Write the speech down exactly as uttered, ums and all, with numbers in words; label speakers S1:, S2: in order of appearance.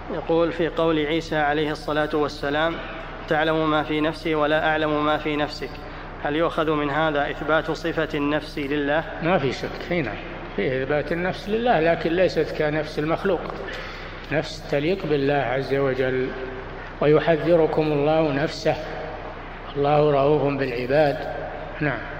S1: يقول في قول عيسى عليه الصلاة والسلام تعلم ما في نفسي ولا أعلم ما في نفسك، هل يؤخذ من هذا إثبات صفة النفس لله؟
S2: ما في شك، هنا فيه إثبات النفس لله، لكن ليست كنفس المخلوق، نفس تليق بالله عز وجل. ويحذركم الله نفسه، الله رؤوف بالعباد. نعم.